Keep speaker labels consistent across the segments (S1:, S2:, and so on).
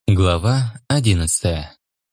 S1: Глава 11.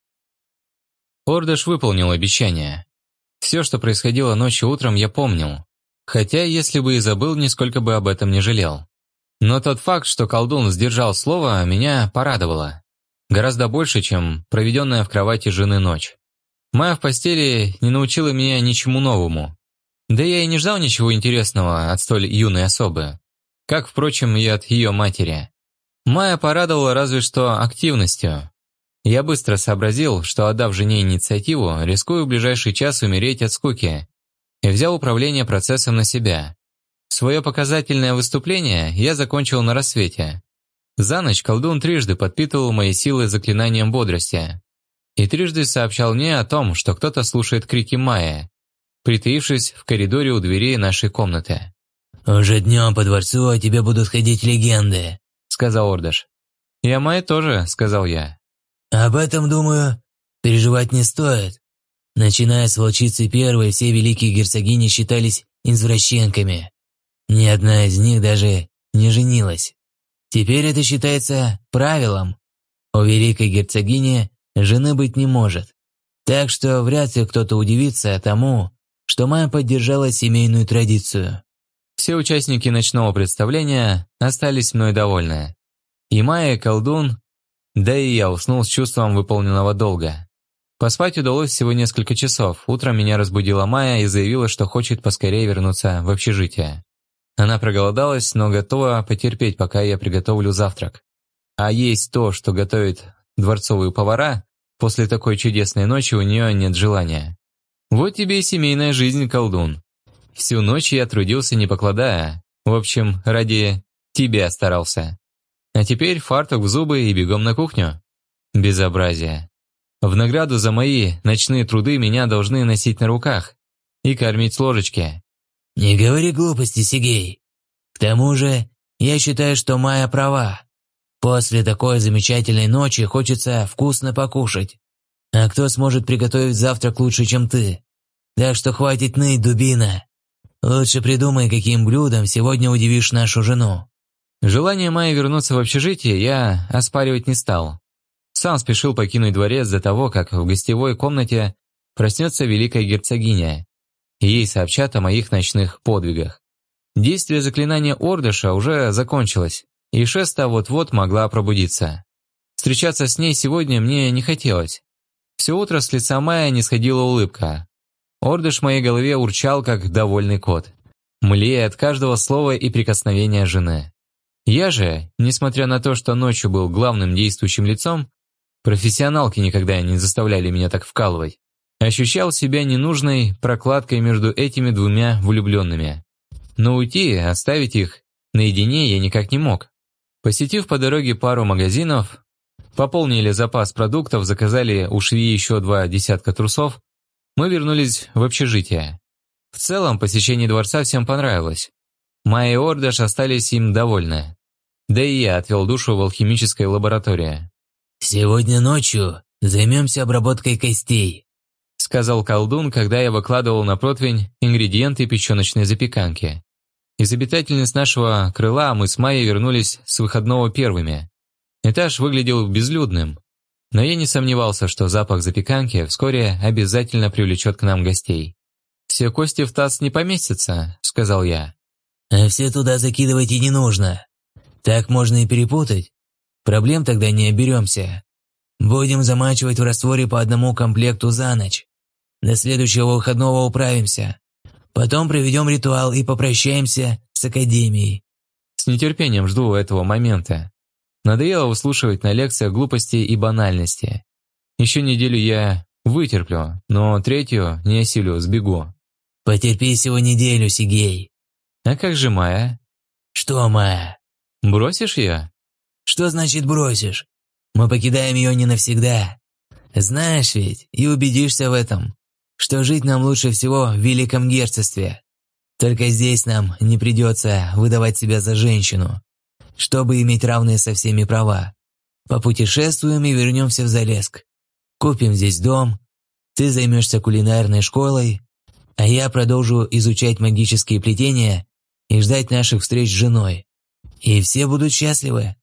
S1: Ордыш выполнил обещание. Все, что происходило ночью утром, я помнил. Хотя, если бы и забыл, нисколько бы об этом не жалел. Но тот факт, что колдун сдержал слово, меня порадовало. Гораздо больше, чем проведенная в кровати жены ночь. Майя в постели не научила меня ничему новому. Да я и не ждал ничего интересного от столь юной особы. Как, впрочем, и от ее матери. Майя порадовала разве что активностью. Я быстро сообразил, что, отдав жене инициативу, рискую в ближайший час умереть от скуки, и взял управление процессом на себя. Свое показательное выступление я закончил на рассвете. За ночь колдун трижды подпитывал мои силы заклинанием бодрости. И трижды сообщал мне о том, что кто-то слушает крики Майи, притаившись в коридоре у дверей нашей комнаты.
S2: «Уже днем по дворцу о тебе будут ходить легенды», —
S1: сказал Ордыш. «И о Майе тоже», — сказал я.
S2: «Об этом, думаю, переживать не стоит. Начиная с волчицы первой, все великие герцогини считались извращенками. Ни одна из них даже не женилась. Теперь это считается правилом. У великой герцогини жены быть не может. Так что вряд ли кто-то удивится тому, что Майя поддержала семейную традицию».
S1: Все участники ночного представления остались мной довольны. И Майя, и колдун, да и я уснул с чувством выполненного долга. Поспать удалось всего несколько часов. Утром меня разбудила Майя и заявила, что хочет поскорее вернуться в общежитие. Она проголодалась, но готова потерпеть, пока я приготовлю завтрак. А есть то, что готовят дворцовые повара, после такой чудесной ночи у нее нет желания. Вот тебе и семейная жизнь, колдун. Всю ночь я трудился, не покладая. В общем, ради тебя старался. А теперь фартук в зубы и бегом на кухню. Безобразие. В награду за мои ночные труды меня должны носить на руках и кормить с ложечки.
S2: «Не говори глупости, Сигей. К тому же, я считаю, что Майя права. После такой замечательной ночи хочется вкусно покушать. А кто сможет приготовить завтрак лучше, чем ты? Так что хватит ныть, дубина. Лучше придумай, каким блюдом сегодня удивишь нашу жену».
S1: Желание Майи вернуться в общежитие я оспаривать не стал. Сам спешил покинуть дворец до того, как в гостевой комнате проснется великая герцогиня, и ей сообщат о моих ночных подвигах. Действие заклинания Ордыша уже закончилось, и Шеста вот-вот могла пробудиться. Встречаться с ней сегодня мне не хотелось. Все утро с лица Майи не сходила улыбка. Ордыш в моей голове урчал, как довольный кот, млея от каждого слова и прикосновения жены. Я же, несмотря на то, что ночью был главным действующим лицом, профессионалки никогда не заставляли меня так вкалывать, ощущал себя ненужной прокладкой между этими двумя влюбленными. Но уйти, оставить их наедине я никак не мог. Посетив по дороге пару магазинов, пополнили запас продуктов, заказали у швеи еще 2 десятка трусов, мы вернулись в общежитие. В целом, посещение дворца всем понравилось. Майя и Ордыш остались им довольны. Да и я отвел душу в алхимической лаборатории.
S2: «Сегодня ночью займемся обработкой костей», —
S1: сказал колдун, когда я выкладывал на противень ингредиенты печеночной запеканки. Из обитательниц нашего крыла мы с Майей вернулись с выходного первыми. Этаж выглядел безлюдным, но я не сомневался, что запах запеканки вскоре обязательно привлечет к нам гостей. «Все кости в таз не поместятся», — сказал я.
S2: «А все туда закидывать и не нужно. Так можно и перепутать. Проблем тогда не оберемся. Будем замачивать в растворе по одному комплекту за ночь. До следующего выходного управимся. Потом проведем ритуал и попрощаемся с Академией».
S1: С нетерпением жду этого момента. Надоело выслушивать на лекциях глупости и банальности. Еще неделю я вытерплю, но 3-ю не осилю, сбегу.
S2: «Потерпи всего неделю, Сигей».
S1: «А как же Майя?»
S2: «Что Майя?»
S1: «Бросишь ее?»
S2: «Что значит бросишь? Мы покидаем ее не навсегда. Знаешь ведь, и убедишься в этом, что жить нам лучше всего в Великом Герцогстве. Только здесь нам не придется выдавать себя за женщину, чтобы иметь равные со всеми права. Попутешествуем и вернемся в Залеск. Купим здесь дом, ты займешься кулинарной школой, а я продолжу изучать магические плетения и ждать наших встреч с женой. И все будут счастливы».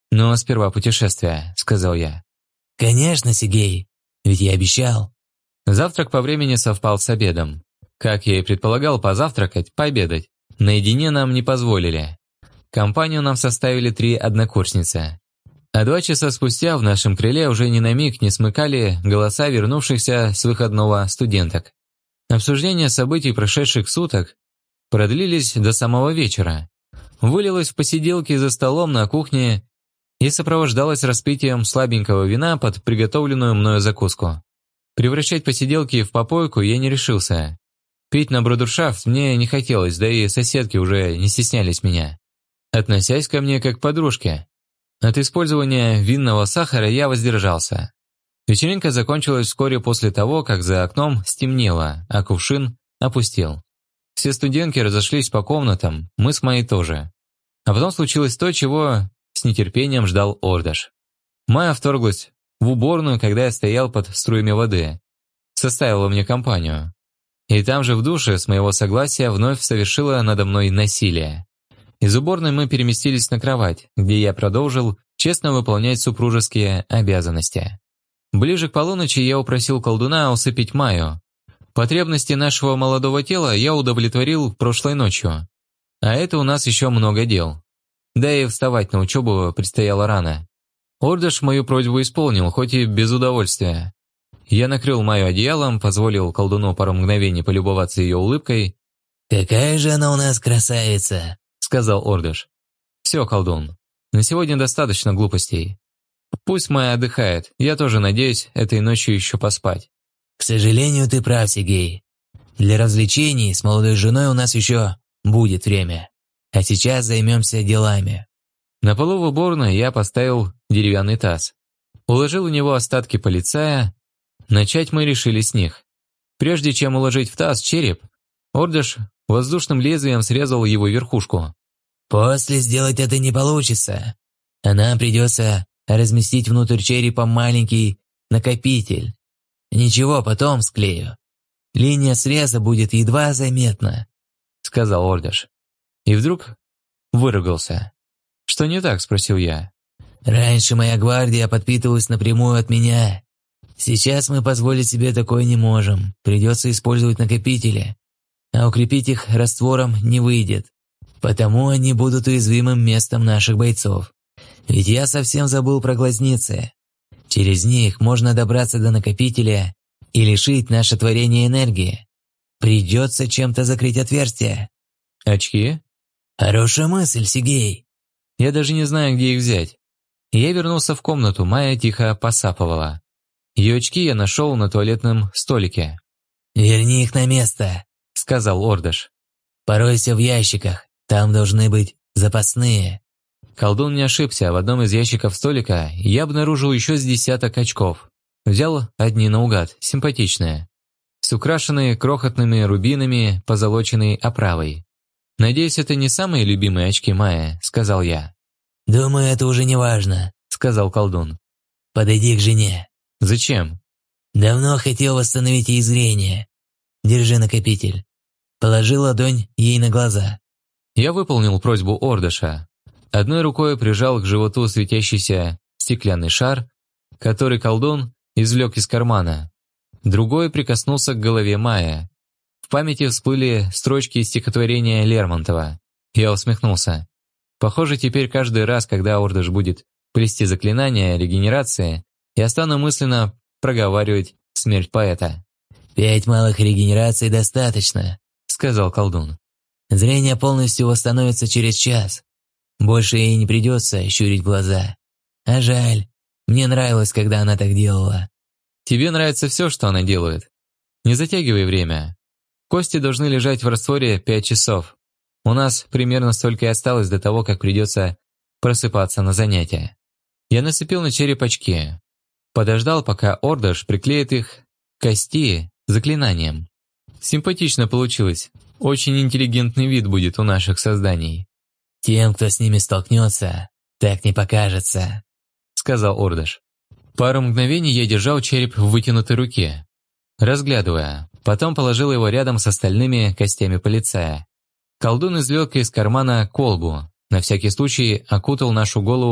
S1: «Но сперва путешествие», — сказал я.
S2: «Конечно, Сигей, ведь я обещал».
S1: Завтрак по времени совпал с обедом. Как я и предполагал, позавтракать, пообедать наедине нам не позволили. Компанию нам составили 3 однокурсницы. А 2 часа спустя в нашем крыле уже ни на миг не смыкали голоса вернувшихся с выходного студенток. Обсуждение событий прошедших суток продлились до самого вечера. Вылилось в посиделки за столом на кухне и сопровождалось распитием слабенького вина под приготовленную мною закуску. Превращать посиделки в попойку я не решился. Пить на брудершафт мне не хотелось, да и соседки уже не стеснялись меня, относясь ко мне как к подружке. От использования винного сахара я воздержался. Вечеринка закончилась вскоре после того, как за окном стемнело, а кувшин опустел. Все студентки разошлись по комнатам, мы с Майей тоже. А потом случилось то, чего с нетерпением ждал Ордаш. Майя вторглась в уборную, когда я стоял под струями воды. Составила мне компанию. И там же в душе, с моего согласия, вновь совершила надо мной насилие. Из уборной мы переместились на кровать, где я продолжил честно выполнять супружеские обязанности. Ближе к полуночи я упросил колдуна усыпить Майю. Потребности нашего молодого тела я удовлетворил прошлой ночью. А это у нас еще много дел. Да и вставать на учебу предстояло рано. Ордаш мою просьбу исполнил, хоть и без удовольствия. Я накрыл Майю одеялом, позволил колдуну пару мгновений полюбоваться ее улыбкой.
S2: «Какая же она у нас красавица!» —
S1: сказал Ордаш. «Все, колдун, на сегодня достаточно глупостей. Пусть Майя отдыхает, я тоже надеюсь этой ночью еще поспать».
S2: «К сожалению, ты прав, Сигей. Для развлечений с молодой женой у нас еще будет время. А сейчас займемся делами».
S1: На полу в уборной я поставил деревянный таз. Уложил в него остатки полицая. Начать мы решили с них. Прежде чем уложить в таз череп, Ордаш воздушным лезвием срезал его верхушку.
S2: «После сделать это не получится. А нам придется разместить внутрь черепа маленький накопитель. Ничего, потом склею. Линия среза будет едва заметна», — сказал Ордаш.
S1: И вдруг выругался. «Что не так?» – спросил я.
S2: «Раньше моя гвардия подпитывалась напрямую от меня. Сейчас мы позволить себе такое не можем. Придется использовать накопители. А укрепить их раствором не выйдет. Потому они будут уязвимым местом наших бойцов. Ведь я совсем забыл про глазницы. Через них можно добраться до накопителя и лишить наше творение энергии. Придется чем-то закрыть отверстие».
S1: «Очки?»
S2: «Хорошая мысль, Сигей».
S1: «Я даже не знаю, где их взять». Я вернулся в комнату, Майя тихо посапывала. Ее очки я нашел на туалетном столике.
S2: «Верни их на место», —
S1: сказал Ордаш.
S2: «Поройся в ящиках, там должны быть запасные».
S1: Колдун не ошибся, в одном из ящиков столика я обнаружил еще с 10 очков. Взял одни наугад, симпатичные, с украшенной крохотными рубинами позолоченной оправой. «Надеюсь, это не самые любимые очки Майи», — сказал я.
S2: «Думаю, это уже не важно», — сказал колдун. «Подойди к жене».
S1: «Зачем?»
S2: «Давно хотел восстановить ей зрение. Держи накопитель». Положи ладонь ей на глаза.
S1: Я выполнил просьбу Ордаша. Одной рукой прижал к животу светящийся стеклянный шар, который колдун извлек из кармана. Другой прикоснулся к голове Майи. В памяти всплыли строчки из стихотворения Лермонтова. Я усмехнулся. Похоже, теперь каждый раз, когда Ордаш будет плести заклинание регенерации, я стану мысленно проговаривать смерть поэта.
S2: 5 малых регенераций достаточно», — сказал колдун. «Зрение полностью восстановится через час. Больше ей не придется щурить глаза. А жаль, мне нравилось, когда она так делала».
S1: «Тебе нравится все, что она делает. Не затягивай время. Кости должны лежать в растворе 5 часов. У нас примерно столько и осталось до того, как придется просыпаться на занятия». Я нацепил на череп очки. Подождал, пока Ордаш приклеит их к кости заклинанием. Симпатично получилось. Очень интеллигентный вид будет у наших созданий.
S2: «Тем, кто с ними столкнется, так не покажется», — сказал Ордаш.
S1: Пару мгновений я держал череп в вытянутой руке, разглядывая. Потом положил его рядом с остальными костями полицая. Колдун извлек из кармана колбу, на всякий случай окутал нашу голову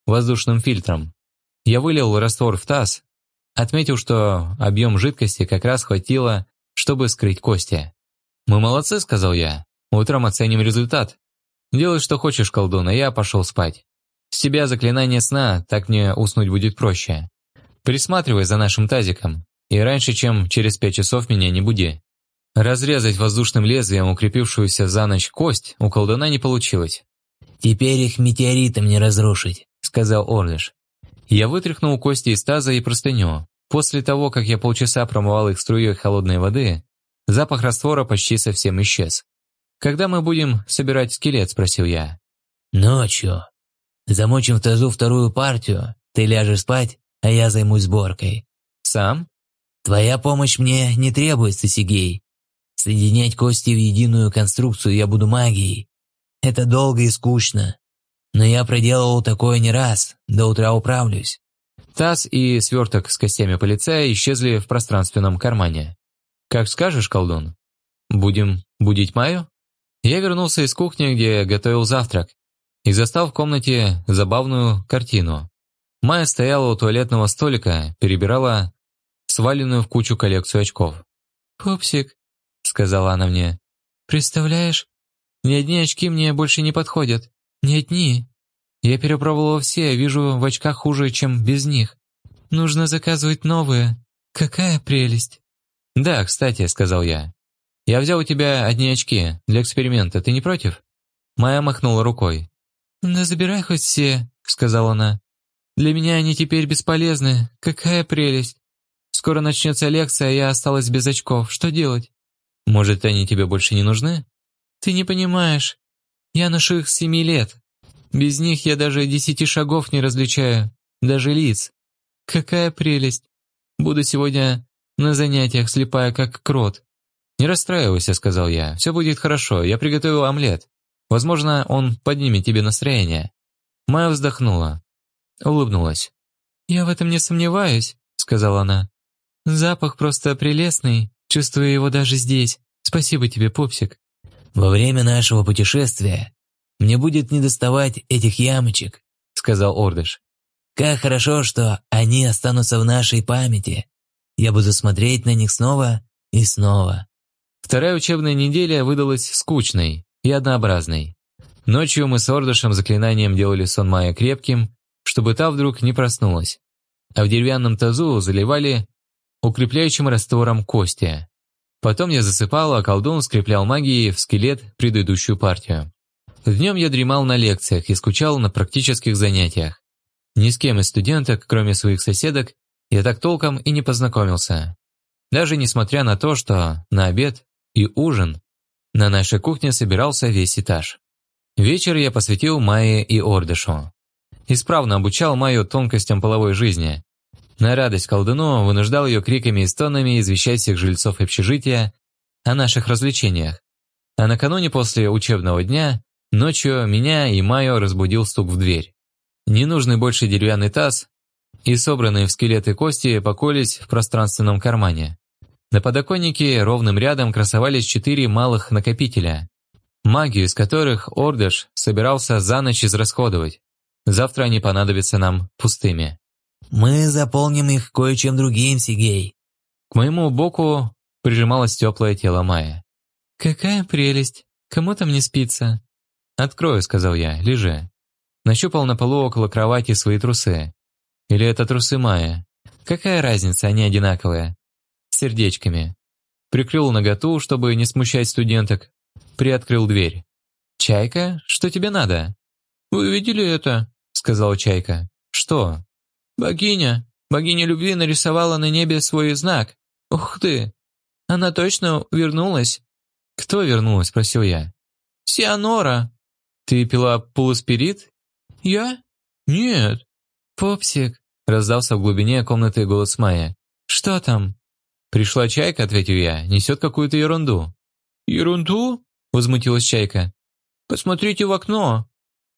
S1: воздушным фильтром. Я вылил раствор в таз, отметил, что объем жидкости как раз хватило, чтобы скрыть кости. «Мы молодцы», — сказал я. «Утром оценим результат. Делай, что хочешь, колдун, а я пошел спать. С тебя заклинание сна, так мне уснуть будет проще. Присматривай за нашим тазиком, и раньше, чем через 5 часов, меня не буди». Разрезать воздушным лезвием укрепившуюся за ночь кость у колдуна не получилось.
S2: «Теперь их метеоритом не разрушить», — сказал Ордыш.
S1: Я вытряхнул кости из таза и простыню. После того, как я полчаса промывал их струей холодной воды, запах раствора почти совсем исчез. «Когда мы будем собирать скелет?» – спросил я.
S2: «Ночью. Замочим в тазу вторую партию, ты ляжешь спать, а я займусь сборкой».
S1: «Сам?»
S2: «Твоя помощь мне не требуется, Сигей. Соединять кости в единую конструкцию я буду магией. Это долго и скучно. Но я проделывал такое не раз, до утра управлюсь».
S1: Таз и сверток с костями полицая исчезли в пространственном кармане. «Как скажешь, колдун. Будем будить Майю?» Я вернулся из кухни, где готовил завтрак, и застал в комнате забавную картину. Майя стояла у туалетного столика, перебирала сваленную в кучу коллекцию очков. «Пупсик», — сказала она мне, — «представляешь, ни одни очки мне больше не подходят. Ни одни. Я перепробовала все, вижу в очках хуже, чем без них. Нужно заказывать новые. Какая прелесть!» «Да, кстати», — сказал я. «Я взял у тебя одни очки для эксперимента, ты не против?» Майя махнула рукой. «Да забирай хоть все», — сказала она. «Для меня они теперь бесполезны. Какая прелесть! Скоро начнется лекция, а я осталась без очков. Что делать?» «Может, они тебе больше не нужны?» «Ты не понимаешь. Я ношу их с 7 лет. Без них я даже 10 шагов не различаю, даже лиц. Какая прелесть! Буду сегодня на занятиях слепая, как крот». «Не расстраивайся», — сказал я. «Все будет хорошо, я приготовил омлет. Возможно, он поднимет тебе настроение». Майя вздохнула. Улыбнулась. «Я в этом не сомневаюсь», — сказала она. «Запах просто прелестный, чувствую его даже здесь. Спасибо тебе, пупсик».
S2: «Во время нашего путешествия мне будет недоставать этих ямочек», — сказал Ордыш. «Как хорошо, что они останутся в нашей памяти. Я буду смотреть на них снова и снова».
S1: Вторая учебная неделя выдалась скучной и однообразной. Ночью мы с Ордышем заклинанием делали сон Майи крепким, чтобы та вдруг не проснулась, а в деревянном тазу заливали укрепляющим раствором кости. Потом я засыпал, а колдун скреплял магией в скелет предыдущую партию. Днем я дремал на лекциях и скучал на практических занятиях. Ни с кем из студенток, кроме своих соседок, я так толком и не познакомился. Даже несмотря на то, что на обед и ужин на нашей кухне собирался весь этаж. Вечер я посвятил Майе и Ордышу. Исправно обучал Майю тонкостям половой жизни. На радость колдуну вынуждал ее криками и стонами извещать всех жильцов общежития о наших развлечениях. А накануне после учебного дня, ночью меня и Майю разбудил стук в дверь. Ненужный больше деревянный таз и собранные в скелеты кости покоились в пространственном кармане. На подоконнике ровным рядом красовались 4 малых накопителя, магию из которых Ордыш собирался за ночь израсходовать. Завтра они понадобятся нам пустыми.
S2: «Мы заполним их кое-чем другим, Сигей».
S1: К моему боку прижималось теплое тело Майи. «Какая прелесть! Кому там не спится?» «Открою», — сказал я, — «лежи». Нащупал на полу около кровати свои трусы. Или это трусы Майи? Какая разница, они одинаковые. С сердечками. Прикрыл наготу, чтобы не смущать студенток. Приоткрыл дверь. «Чайка, что тебе надо?» «Вы видели это?» — сказала Чайка. «Что?» «Богиня любви нарисовала на небе свой знак. Ух ты! Она точно вернулась». «Кто вернулась?» — спросил я. «Сианора». «Ты пила полуспирит?» «Я? Нет». «Попсик», — раздался в глубине комнаты голос Майи. «Что там?» «Пришла Чайка», — ответил я, — «несет какую-то ерунду». «Ерунду?» — возмутилась Чайка. «Посмотрите в окно.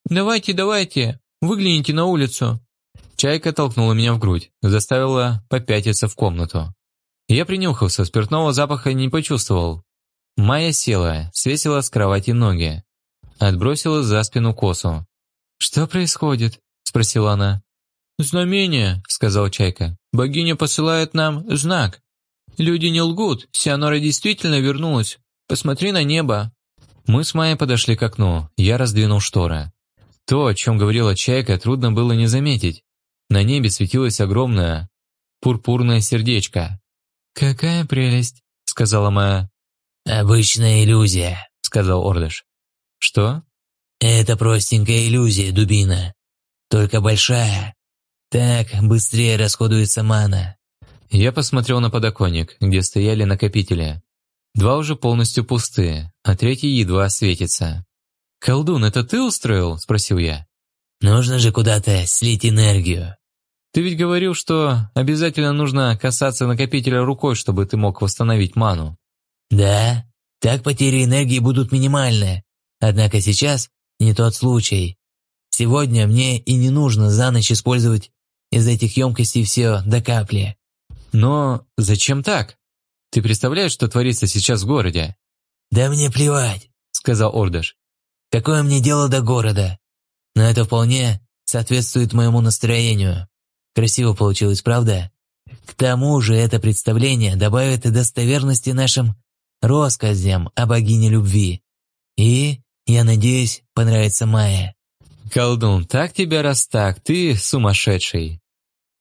S1: Давайте, выгляните на улицу». Чайка толкнула меня в грудь, заставила попятиться в комнату. Я принюхался, спиртного запаха не почувствовал. Майя села, свесила с кровати ноги, отбросила за спину косу. «Что происходит?» – спросила она. «Знамение», — сказал Чайка. «Богиня посылает нам знак. Люди не лгут, Сианора действительно вернулась. Посмотри на небо». Мы с Майей подошли к окну, я раздвинул шторы. То, о чем говорила Чайка, трудно было не заметить. На небе светилось огромное пурпурное сердечко. «Какая прелесть», — сказала Майя.
S2: «Обычная иллюзия», —
S1: сказал Ордыш. «Что?»
S2: «Это простенькая иллюзия, дубина. Только большая. Так быстрее расходуется мана».
S1: Я посмотрел на подоконник, где стояли накопители. 2 уже полностью пустые, а 3 едва светится. «Колдун, это ты устроил?» – спросил я.
S2: «Нужно же куда-то слить энергию».
S1: «Ты ведь говорил, что обязательно нужно касаться накопителя рукой, чтобы ты мог восстановить ману».
S2: «Да, так потери энергии будут минимальны. Однако сейчас не тот случай. Сегодня мне и не нужно за ночь использовать из этих емкостей все до капли».
S1: «Но зачем так? Ты представляешь, что творится сейчас в городе?»
S2: «Да мне плевать», —
S1: сказал Ордыш.
S2: «Какое мне дело до города? Но это вполне соответствует моему настроению. Красиво получилось, правда? К тому же это представление добавит достоверности нашим россказням о богине любви. И, я надеюсь, понравится Майе».
S1: «Колдун, так тебя раз так, ты сумасшедший».